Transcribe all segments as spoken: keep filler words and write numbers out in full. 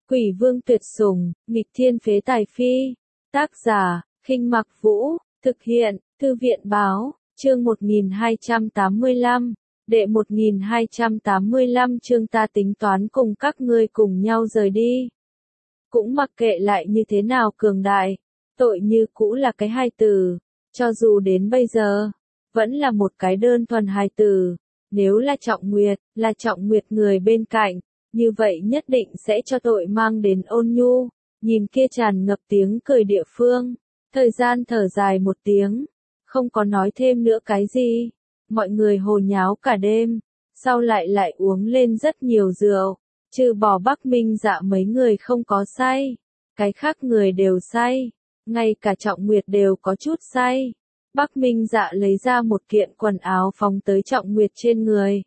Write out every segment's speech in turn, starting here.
Quỷ vương tuyệt sủng, nghịch thiên phế tài phi. Tác giả, Khinh Mặc Vũ, thực hiện, Thư viện báo, chương một nghìn hai trăm tám mươi lăm, đệ một nghìn hai trăm tám mươi lăm chương ta tính toán cùng các ngươi cùng nhau rời đi. Cũng mặc kệ lại như thế nào cường đại, tội như cũ là cái hài tử, cho dù đến bây giờ, vẫn là một cái đơn thuần hài tử. Nếu là Trọng Nguyệt, là Trọng Nguyệt người bên cạnh, như vậy nhất định sẽ cho tội mang đến ôn nhu. Nhìn kia tràn ngập tiếng cười địa phương, thời gian thở dài một tiếng, không có nói thêm nữa cái gì. Mọi người hồ nháo cả đêm, sau lại lại uống lên rất nhiều rượu, trừ bỏ Bắc Minh Dạ mấy người không có say, cái khác người đều say, ngay cả Trọng Nguyệt đều có chút say. Bắc Minh Dạ lấy ra một kiện quần áo phóng tới Trọng Nguyệt trên người,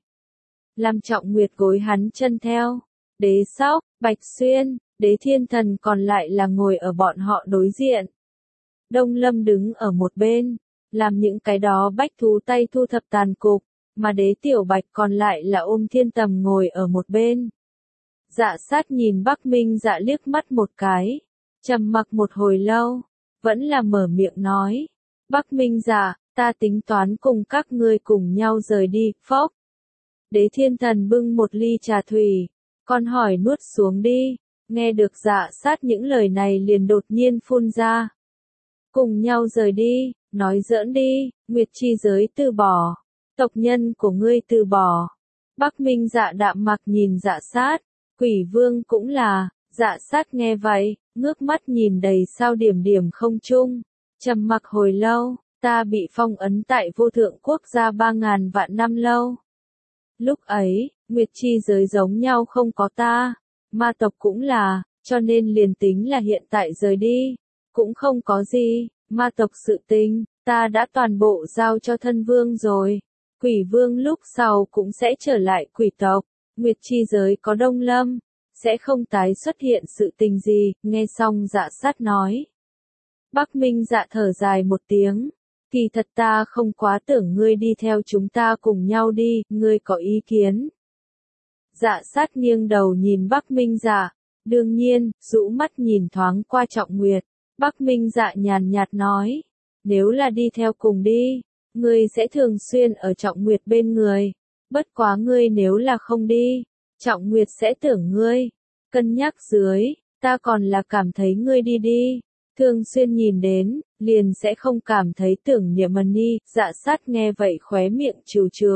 làm Trọng Nguyệt gối hắn chân theo. Đế Sóc, Bạch Xuyên, Đế Thiên Thần còn lại là ngồi ở bọn họ đối diện. Đông Lâm đứng ở một bên, làm những cái đó bách thú tay thu thập tàn cục, mà Đế Tiểu Bạch còn lại là ôm Thiên Tầm ngồi ở một bên. Dạ Sát nhìn Bắc Minh Dạ liếc mắt một cái, trầm mặc một hồi lâu, vẫn là mở miệng nói, Bắc Minh Dạ, ta tính toán cùng các ngươi cùng nhau rời đi, phốc. Đế Thiên Thần bưng một ly trà thủy, con hỏi nuốt xuống đi, nghe được Dạ Sát những lời này liền đột nhiên phun ra. Cùng nhau rời đi, nói giỡn đi, Nguyệt chi giới từ bỏ, tộc nhân của ngươi từ bỏ. Bắc Minh Dạ đạm mặc nhìn Dạ Sát, Quỷ Vương cũng là. Dạ Sát nghe vậy, ngước mắt nhìn đầy sao điểm điểm không trung, trầm mặc hồi lâu, ta bị phong ấn tại vô thượng quốc gia ba ngàn vạn năm lâu. Lúc ấy, Nguyệt chi giới giống nhau không có ta, ma tộc cũng là, cho nên liền tính là hiện tại rời đi, cũng không có gì, ma tộc sự tình, ta đã toàn bộ giao cho thân vương rồi. Quỷ vương lúc sau cũng sẽ trở lại quỷ tộc, Nguyệt chi giới có Đông Lâm, sẽ không tái xuất hiện sự tình gì. Nghe xong Dạ Sát nói, Bắc Minh Dạ thở dài một tiếng, kỳ thật ta không quá tưởng ngươi đi theo chúng ta cùng nhau đi, ngươi có ý kiến? Dạ Sát nghiêng đầu nhìn Bắc Minh Dạ, đương nhiên, rũ mắt nhìn thoáng qua Trọng Nguyệt. Bắc Minh Dạ nhàn nhạt nói, nếu là đi theo cùng đi, ngươi sẽ thường xuyên ở Trọng Nguyệt bên người, bất quá ngươi nếu là không đi, Trọng Nguyệt sẽ tưởng ngươi. Cân nhắc dưới, ta còn là cảm thấy ngươi đi đi, thường xuyên nhìn đến, liền sẽ không cảm thấy tưởng niệm mần ni. Dạ Sát nghe vậy khóe miệng trừ trừ.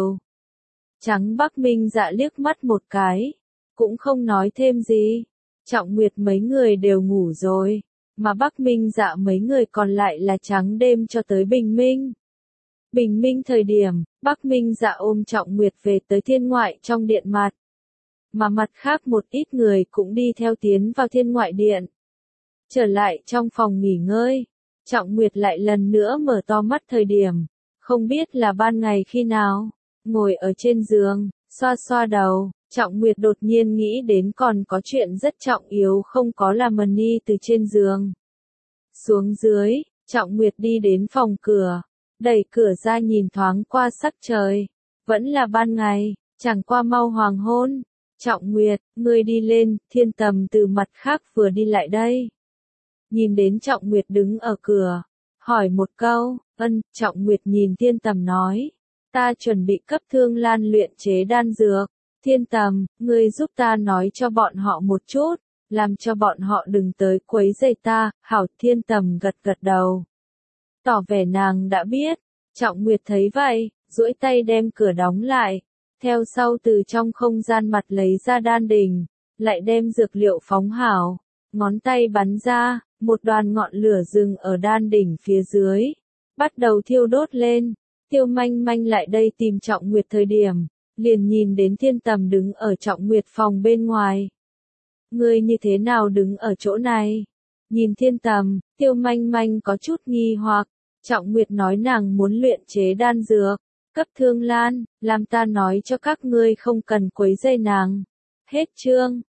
Trắng Bắc Minh Dạ liếc mắt một cái, cũng không nói thêm gì. Trọng Nguyệt mấy người đều ngủ rồi, mà Bắc Minh Dạ mấy người còn lại là trắng đêm cho tới bình minh. Bình minh thời điểm, Bắc Minh Dạ ôm Trọng Nguyệt về tới thiên ngoại trong điện mặt, mà mặt khác một ít người cũng đi theo tiến vào thiên ngoại điện. Trở lại trong phòng nghỉ ngơi, Trọng Nguyệt lại lần nữa mở to mắt thời điểm, không biết là ban ngày khi nào, ngồi ở trên giường, xoa xoa đầu, Trọng Nguyệt đột nhiên nghĩ đến còn có chuyện rất trọng yếu không có làm mần ni từ trên giường. Xuống dưới, Trọng Nguyệt đi đến phòng cửa, đẩy cửa ra nhìn thoáng qua sắc trời, vẫn là ban ngày, chẳng qua mau hoàng hôn. Trọng Nguyệt, ngươi đi lên. Thiên Tầm từ mặt khác vừa đi lại đây. Nhìn đến Trọng Nguyệt đứng ở cửa, hỏi một câu, ân. Trọng Nguyệt nhìn Thiên Tầm nói, ta chuẩn bị cấp Thương Lan luyện chế đan dược. Thiên Tầm, ngươi giúp ta nói cho bọn họ một chút, làm cho bọn họ đừng tới quấy rầy ta. Hảo. Thiên Tầm gật gật đầu, tỏ vẻ nàng đã biết. Trọng Nguyệt thấy vậy, duỗi tay đem cửa đóng lại, theo sau từ trong không gian mặt lấy ra đan đỉnh, lại đem dược liệu phóng hảo, ngón tay bắn ra, một đoàn ngọn lửa rừng ở đan đỉnh phía dưới, bắt đầu thiêu đốt lên. Tiêu Manh Manh lại đây tìm Trọng Nguyệt thời điểm, liền nhìn đến Thiên Tầm đứng ở Trọng Nguyệt phòng bên ngoài. Ngươi như thế nào đứng ở chỗ này? Nhìn Thiên Tầm, Tiêu Manh Manh có chút nghi hoặc. Trọng Nguyệt nói nàng muốn luyện chế đan dược, cấp Thương Lan, làm ta nói cho các ngươi không cần quấy rầy nàng. Hết chương.